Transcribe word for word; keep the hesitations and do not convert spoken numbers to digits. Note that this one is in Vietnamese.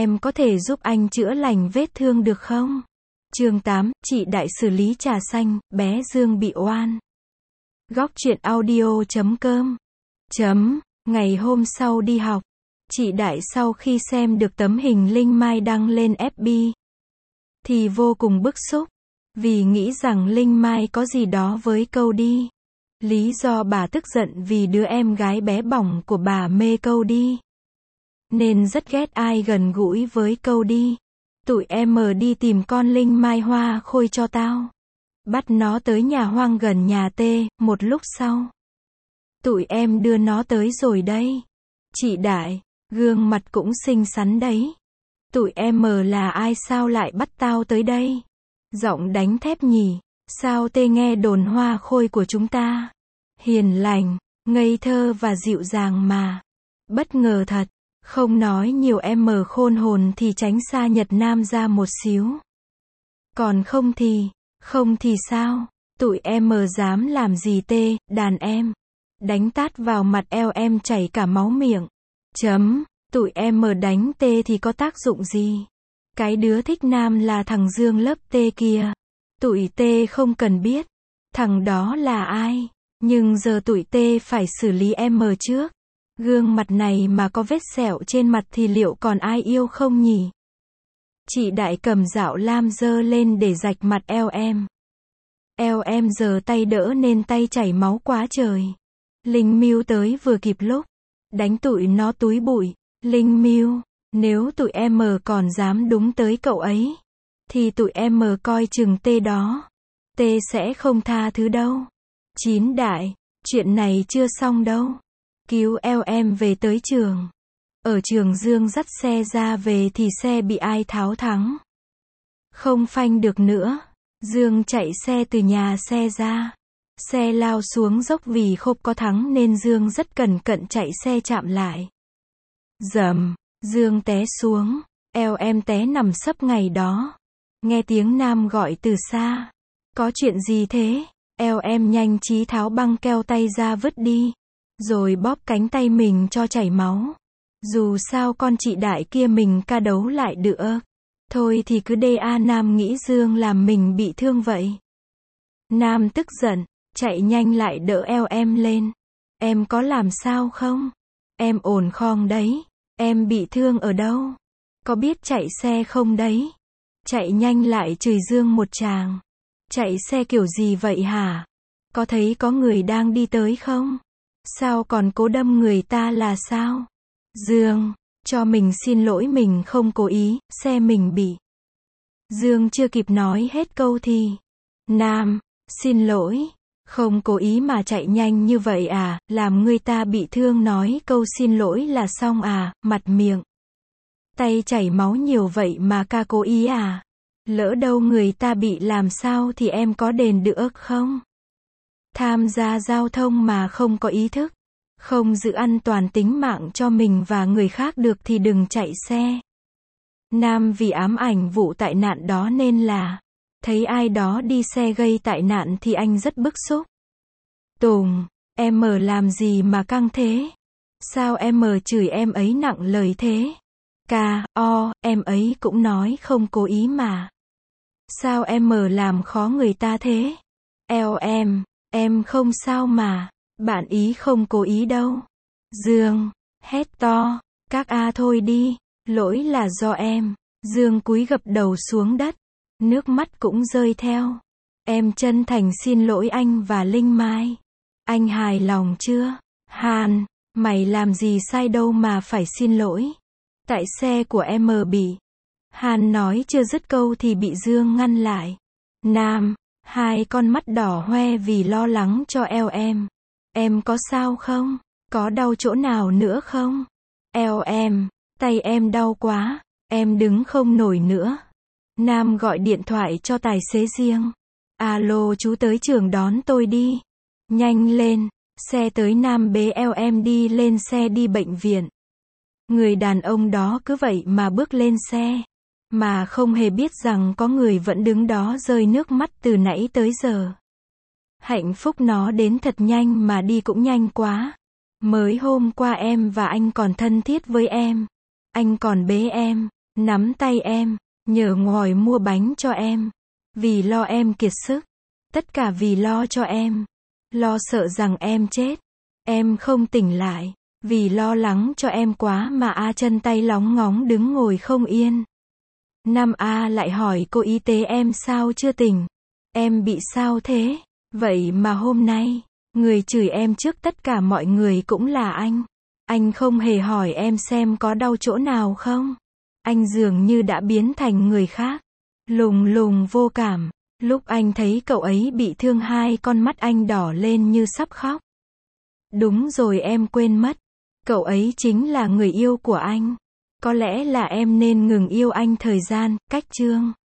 Em có thể giúp anh chữa lành vết thương được không? Chương tám, chị Đại xử lý trà xanh, bé Dương bị oan. Góc truyện audio chấm com. Chấm, ngày hôm sau đi học, chị Đại sau khi xem được tấm hình Linh Mai đăng lên ép bê thì vô cùng bức xúc, vì nghĩ rằng Linh Mai có gì đó với Cody. Lý do bà tức giận vì đứa em gái bé bỏng của bà mê Cody, nên rất ghét ai gần gũi với Cody. Tụi em đi tìm con Linh Mai Hoa Khôi cho tao. Bắt nó tới nhà hoang gần nhà tê, một lúc sau. Tụi em đưa nó tới rồi đây. Chị Đại, gương mặt cũng xinh xắn đấy. Tụi em là ai sao lại bắt tao tới đây? Giọng đánh thép nhỉ, sao tê nghe đồn Hoa Khôi của chúng ta hiền lành, ngây thơ và dịu dàng mà. Bất ngờ thật, không nói nhiều em khôn hồn thì tránh xa Nhật Nam ra một xíu. Còn không thì, không thì sao? Tụi em dám làm gì tê, đàn em. Đánh tát vào mặt eo em chảy cả máu miệng. Chấm, tụi em đánh tê thì có tác dụng gì? Cái đứa thích nam là thằng Dương lớp tê kia. Tụi tê không cần biết thằng đó là ai, nhưng giờ tụi tê phải xử lý em trước. Gương mặt này mà có vết sẹo trên mặt thì liệu còn ai yêu không nhỉ? Chị Đại cầm dạo lam dơ lên để rạch mặt eo em. Eo em giờ tay đỡ nên tay chảy máu quá trời. Linh Miu tới vừa kịp lúc, đánh tụi nó túi bụi. Linh Miu, nếu tụi em còn dám đúng tới cậu ấy, thì tụi em coi chừng tê đó. Tê sẽ không tha thứ đâu. Chín Đại, chuyện này chưa xong đâu. Cứu eo em về tới trường. Ở trường Dương dắt xe ra về thì xe bị ai tháo thắng. Không phanh được nữa. Dương chạy xe từ nhà xe ra. Xe lao xuống dốc vì không có thắng nên Dương rất cẩn cẩn chạy xe chạm lại. Dầm, Dương té xuống. Eo em té nằm sấp ngày đó. Nghe tiếng Nam gọi từ xa. Có chuyện gì thế? Eo em nhanh trí tháo băng keo tay ra vứt đi. Rồi bóp cánh tay mình cho chảy máu. Dù sao con chị Đại kia mình ca đấu lại được. Thôi thì cứ để a Nam nghĩ Dương làm mình bị thương vậy. Nam tức giận, chạy nhanh lại đỡ eo em lên. Em có làm sao không? Em ổn khong đấy. Em bị thương ở đâu? Có biết chạy xe không đấy? Chạy nhanh lại chửi Dương một tràng. Chạy xe kiểu gì vậy hả? Có thấy có người đang đi tới không? Sao còn cố đâm người ta là sao? Dương, cho mình xin lỗi mình không cố ý, xe mình bị. Dương chưa kịp nói hết câu thì. Nam, xin lỗi. Không cố ý mà chạy nhanh như vậy à, làm người ta bị thương nói câu xin lỗi là xong à, mặt miệng. Tay chảy máu nhiều vậy mà ca cố ý à? Lỡ đâu người ta bị làm sao thì em có đền được không? Tham gia giao thông mà không có ý thức, không giữ an toàn tính mạng cho mình và người khác được thì đừng chạy xe. Nam vì ám ảnh vụ tai nạn đó nên là thấy ai đó đi xe gây tai nạn thì anh rất bức xúc. Tùng, em ở làm gì mà căng thế? Sao em ở chửi em ấy nặng lời thế? Ca, o, em ấy cũng nói không cố ý mà. Sao em ở làm khó người ta thế? Eo em, em không sao mà. Bạn ý không cố ý đâu. Dương, hét to, các a thôi đi, lỗi là do em. Dương cúi gập đầu xuống đất, nước mắt cũng rơi theo. Em chân thành xin lỗi anh và Linh Mai. Anh hài lòng chưa? Hàn, mày làm gì sai đâu mà phải xin lỗi. Tại xe của em bị. Hàn nói chưa dứt câu thì bị Dương ngăn lại. Nam, hai con mắt đỏ hoe vì lo lắng cho eo em. Em có sao không? Có đau chỗ nào nữa không? Eo em, tay em đau quá, em đứng không nổi nữa. Nam gọi điện thoại cho tài xế riêng. Alo chú tới trường đón tôi đi. Nhanh lên, xe tới Nam bế eo em đi lên xe đi bệnh viện. Người đàn ông đó cứ vậy mà bước lên xe, mà không hề biết rằng có người vẫn đứng đó rơi nước mắt từ nãy tới giờ. Hạnh phúc nó đến thật nhanh mà đi cũng nhanh quá. Mới hôm qua em và anh còn thân thiết với em. Anh còn bế em, Nắm tay em, nhờ ngòi mua bánh cho em. Vì lo em kiệt sức. Tất cả vì lo cho em. Lo sợ rằng em chết. Em không tỉnh lại. Vì lo lắng cho em quá mà A chân tay lóng ngóng đứng ngồi không yên. Năm A lại hỏi cô y tế em sao chưa tỉnh. Em bị sao thế? Vậy mà hôm nay, người chửi em trước tất cả mọi người cũng là anh. Anh không hề hỏi em xem có đau chỗ nào không. Anh dường như đã biến thành người khác. Lùng lùng vô cảm. Lúc anh thấy cậu ấy bị thương hai con mắt anh đỏ lên như sắp khóc. Đúng rồi em quên mất. Cậu ấy chính là người yêu của anh. Có lẽ là em nên ngừng yêu anh thời gian, cách chương.